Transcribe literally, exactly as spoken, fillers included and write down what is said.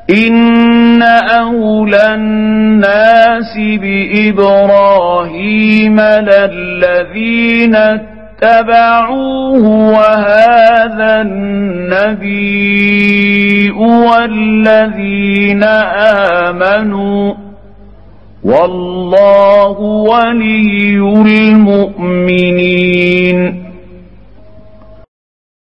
إن أولى الناس بإبراهيم للذين اتبعوه وهذا النبي والذين آمنوا والله ولي المؤمنين